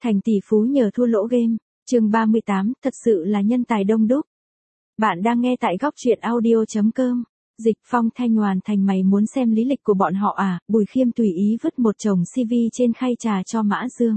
Thành tỷ phú nhờ thua lỗ game. Chương 38, thật sự là nhân tài đông đúc. Bạn đang nghe tại góc truyện audio.com. Dịch Phong Thanh hoàn thành mày muốn xem lý lịch của bọn họ à? Bùi Khiêm tùy ý vứt một chồng CV trên khay trà cho Mã Dương.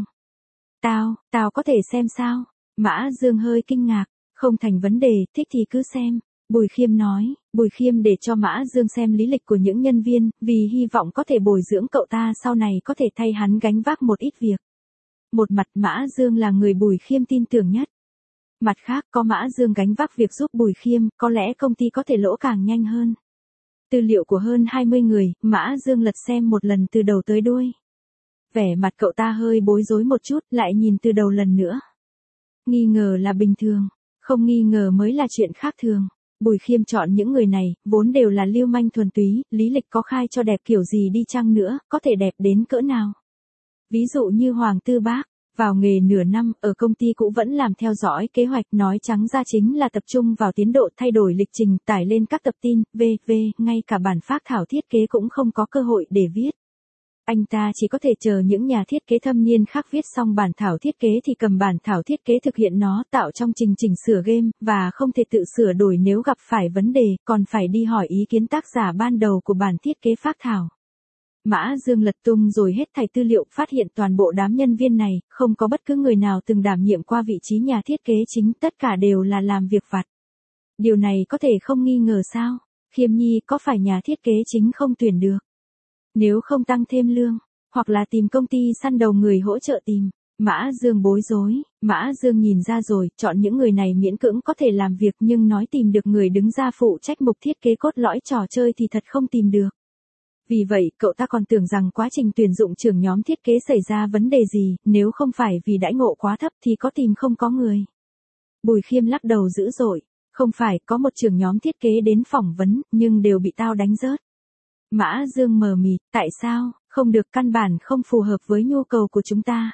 Tao có thể xem sao? Mã Dương hơi kinh ngạc. Không thành vấn đề, thích thì cứ xem. Bùi Khiêm nói. Bùi Khiêm để cho Mã Dương xem lý lịch của những nhân viên, vì hy vọng có thể bồi dưỡng cậu ta sau này có thể thay hắn gánh vác một ít việc. Một mặt Mã Dương là người Bùi Khiêm tin tưởng nhất. Mặt khác có Mã Dương gánh vác việc giúp Bùi Khiêm, có lẽ công ty có thể lỗ càng nhanh hơn. Tư liệu của hơn 20 người, Mã Dương lật xem một lần từ đầu tới đuôi. Vẻ mặt cậu ta hơi bối rối một chút, lại nhìn từ đầu lần nữa. Nghi ngờ là bình thường, không nghi ngờ mới là chuyện khác thường. Bùi Khiêm chọn những người này, vốn đều là lưu manh thuần túy, lý lịch có khai cho đẹp kiểu gì đi chăng nữa, có thể đẹp đến cỡ nào. Ví dụ như Hoàng Tư Bác, vào nghề nửa năm, ở công ty cũ vẫn làm theo dõi kế hoạch, nói trắng ra chính là tập trung vào tiến độ, thay đổi lịch trình, tải lên các tập tin, v.v. ngay cả bản phác thảo thiết kế cũng không có cơ hội để viết. Anh ta chỉ có thể chờ những nhà thiết kế thâm niên khác viết xong bản thảo thiết kế thì cầm bản thảo thiết kế thực hiện nó tạo trong trình chỉnh sửa game, và không thể tự sửa đổi nếu gặp phải vấn đề, còn phải đi hỏi ý kiến tác giả ban đầu của bản thiết kế phác thảo. Mã Dương lật tung rồi hết thảy tư liệu, phát hiện toàn bộ đám nhân viên này, không có bất cứ người nào từng đảm nhiệm qua vị trí nhà thiết kế chính, tất cả đều là làm việc vặt. Điều này có thể không nghi ngờ sao? Khiêm Nhi, có phải nhà thiết kế chính không tuyển được? Nếu không tăng thêm lương, hoặc là tìm công ty săn đầu người hỗ trợ tìm. Mã Dương bối rối, Mã Dương nhìn ra rồi, chọn những người này miễn cưỡng có thể làm việc, nhưng nói tìm được người đứng ra phụ trách mục thiết kế cốt lõi trò chơi thì thật không tìm được. Vì vậy, cậu ta còn tưởng rằng quá trình tuyển dụng trưởng nhóm thiết kế xảy ra vấn đề gì, nếu không phải vì đãi ngộ quá thấp thì có tìm không có người. Bùi Khiêm lắc đầu dữ dội, không phải, có một trưởng nhóm thiết kế đến phỏng vấn, nhưng đều bị tao đánh rớt. Mã Dương mờ mịt, tại sao? Không được, căn bản không phù hợp với nhu cầu của chúng ta.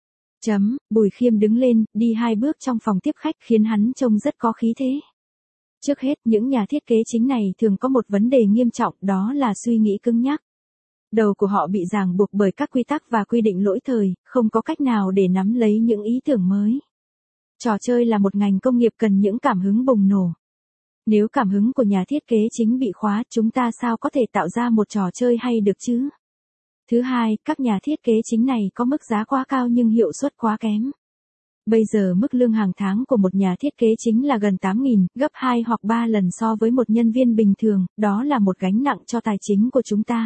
Bùi Khiêm đứng lên, đi 2 bước trong phòng tiếp khách khiến hắn trông rất có khí thế. Trước hết, những nhà thiết kế chính này thường có một vấn đề nghiêm trọng, đó là suy nghĩ cứng nhắc. Đầu của họ bị ràng buộc bởi các quy tắc và quy định lỗi thời, không có cách nào để nắm lấy những ý tưởng mới. Trò chơi là một ngành công nghiệp cần những cảm hứng bùng nổ. Nếu cảm hứng của nhà thiết kế chính bị khóa, chúng ta sao có thể tạo ra một trò chơi hay được chứ? Thứ hai, các nhà thiết kế chính này có mức giá quá cao nhưng hiệu suất quá kém. Bây giờ mức lương hàng tháng của một nhà thiết kế chính là gần 8.000, gấp 2 hoặc 3 lần so với một nhân viên bình thường, đó là một gánh nặng cho tài chính của chúng ta.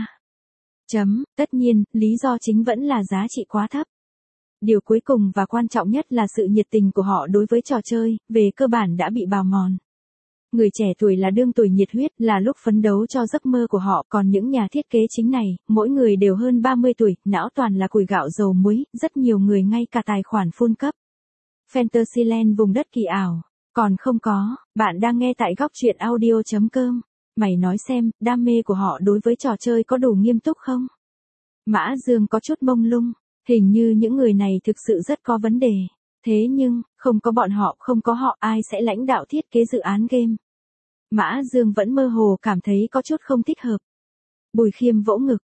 Tất nhiên, lý do chính vẫn là giá trị quá thấp. Điều cuối cùng và quan trọng nhất là sự nhiệt tình của họ đối với trò chơi, về cơ bản đã bị bào mòn. Người trẻ tuổi là đương tuổi nhiệt huyết, là lúc phấn đấu cho giấc mơ của họ, còn những nhà thiết kế chính này, mỗi người đều hơn 30 tuổi, não toàn là củi gạo dầu muối, rất nhiều người ngay cả tài khoản full cấp. Fantasyland vùng đất kỳ ảo. Còn không có, bạn đang nghe tại góc truyện audio.com. Mày nói xem, đam mê của họ đối với trò chơi có đủ nghiêm túc không? Mã Dương có chút mông lung, hình như những người này thực sự rất có vấn đề. Thế nhưng, không có bọn họ, không có họ, ai sẽ lãnh đạo thiết kế dự án game? Mã Dương vẫn mơ hồ cảm thấy có chút không thích hợp. Bùi Khiêm vỗ ngực,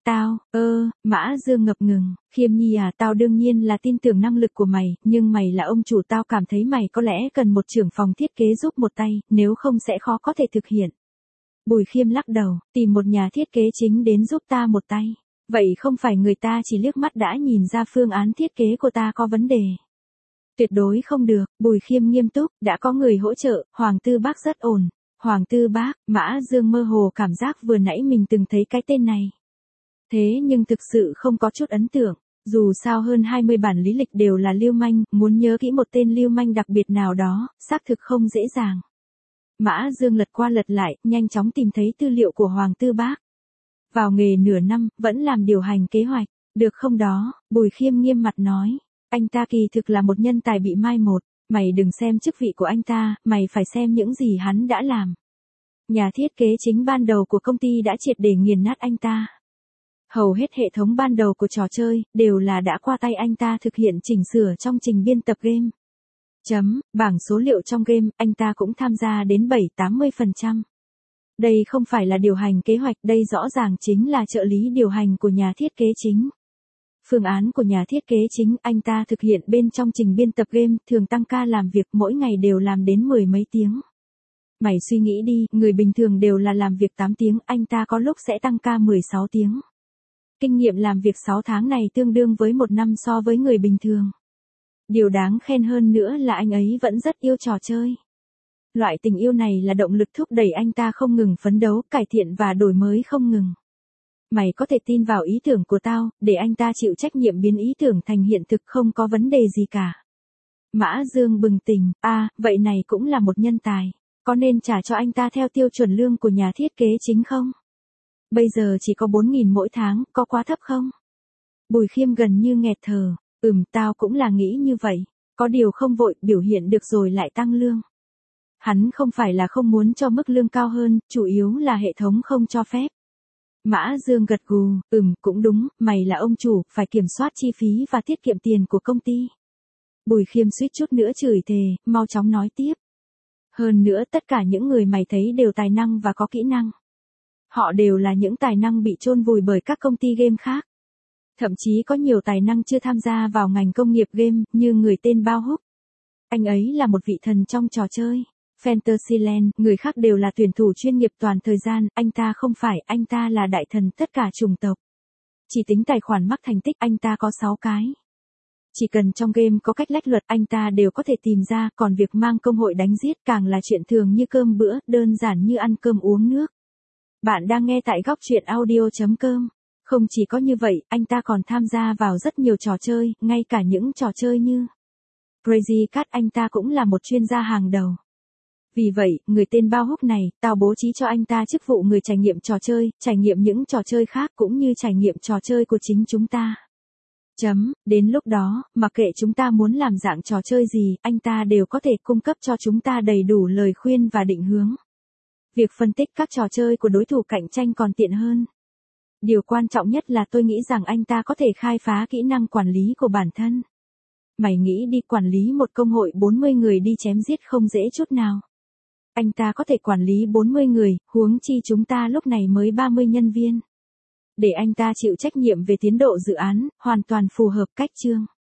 Mã Dương ngập ngừng, Khiêm Nhi à, tao đương nhiên là tin tưởng năng lực của mày, nhưng mày là ông chủ, tao cảm thấy mày có lẽ cần một trưởng phòng thiết kế giúp một tay, nếu không sẽ khó có thể thực hiện. Bùi Khiêm lắc đầu, tìm một nhà thiết kế chính đến giúp ta một tay. Vậy không phải người ta chỉ liếc mắt đã nhìn ra phương án thiết kế của ta có vấn đề. Tuyệt đối không được, Bùi Khiêm nghiêm túc, đã có người hỗ trợ, Hoàng Tư Bác rất ổn. Hoàng Tư Bác, Mã Dương mơ hồ cảm giác vừa nãy mình từng thấy cái tên này. Thế nhưng thực sự không có chút ấn tượng, dù sao hơn 20 bản lý lịch đều là lưu manh, muốn nhớ kỹ một tên lưu manh đặc biệt nào đó, xác thực không dễ dàng. Mã Dương lật qua lật lại, nhanh chóng tìm thấy tư liệu của Hoàng Tư Bác. Vào nghề nửa năm, vẫn làm điều hành kế hoạch, được không đó? Bùi Khiêm nghiêm mặt nói, anh ta kỳ thực là một nhân tài bị mai một. Mày đừng xem chức vị của anh ta, mày phải xem những gì hắn đã làm. Nhà thiết kế chính ban đầu của công ty đã triệt để nghiền nát anh ta. Hầu hết hệ thống ban đầu của trò chơi, đều là đã qua tay anh ta thực hiện chỉnh sửa trong trình biên tập game. Bảng số liệu trong game, anh ta cũng tham gia đến 7-80%. Đây không phải là điều hành kế hoạch, đây rõ ràng chính là trợ lý điều hành của nhà thiết kế chính. Phương án của nhà thiết kế chính anh ta thực hiện bên trong trình biên tập game, thường tăng ca làm việc mỗi ngày đều làm đến 10 mấy tiếng. Mày suy nghĩ đi, người bình thường đều là làm việc 8 tiếng, anh ta có lúc sẽ tăng ca 16 tiếng. Kinh nghiệm làm việc 6 tháng này tương đương với 1 năm so với người bình thường. Điều đáng khen hơn nữa là anh ấy vẫn rất yêu trò chơi. Loại tình yêu này là động lực thúc đẩy anh ta không ngừng phấn đấu, cải thiện và đổi mới không ngừng. Mày có thể tin vào ý tưởng của tao, để anh ta chịu trách nhiệm biến ý tưởng thành hiện thực, không có vấn đề gì cả. Mã Dương bừng tỉnh, vậy này cũng là một nhân tài. Có nên trả cho anh ta theo tiêu chuẩn lương của nhà thiết kế chính không? Bây giờ chỉ có 4.000 mỗi tháng, có quá thấp không? Bùi Khiêm gần như nghẹt thở, tao cũng là nghĩ như vậy. Có điều không vội, biểu hiện được rồi lại tăng lương. Hắn không phải là không muốn cho mức lương cao hơn, chủ yếu là hệ thống không cho phép. Mã Dương gật gù, cũng đúng, mày là ông chủ, phải kiểm soát chi phí và tiết kiệm tiền của công ty. Bùi Khiêm suýt chút nữa chửi thề, mau chóng nói tiếp. Hơn nữa tất cả những người mày thấy đều tài năng và có kỹ năng. Họ đều là những tài năng bị chôn vùi bởi các công ty game khác. Thậm chí có nhiều tài năng chưa tham gia vào ngành công nghiệp game, như người tên Bao Húc. Anh ấy là một vị thần trong trò chơi Fantasyland, người khác đều là tuyển thủ chuyên nghiệp toàn thời gian, anh ta không phải, anh ta là đại thần tất cả chủng tộc. Chỉ tính tài khoản mắc thành tích anh ta có 6 cái. Chỉ cần trong game có cách lách luật anh ta đều có thể tìm ra, còn việc mang công hội đánh giết càng là chuyện thường như cơm bữa, đơn giản như ăn cơm uống nước. Bạn đang nghe tại góc truyện audio.com. Không chỉ có như vậy, anh ta còn tham gia vào rất nhiều trò chơi, ngay cả những trò chơi như Crazy Cat, anh ta cũng là một chuyên gia hàng đầu. Vì vậy, người tên Bao Húc này, tao bố trí cho anh ta chức vụ người trải nghiệm trò chơi, trải nghiệm những trò chơi khác cũng như trải nghiệm trò chơi của chính chúng ta. Đến lúc đó, mặc kệ chúng ta muốn làm dạng trò chơi gì, anh ta đều có thể cung cấp cho chúng ta đầy đủ lời khuyên và định hướng. Việc phân tích các trò chơi của đối thủ cạnh tranh còn tiện hơn. Điều quan trọng nhất là tôi nghĩ rằng anh ta có thể khai phá kỹ năng quản lý của bản thân. Mày nghĩ đi, quản lý một công hội 40 người đi chém giết không dễ chút nào. Anh ta có thể quản lý 40 người, huống chi chúng ta lúc này mới 30 nhân viên. Để anh ta chịu trách nhiệm về tiến độ dự án, hoàn toàn phù hợp cách chương.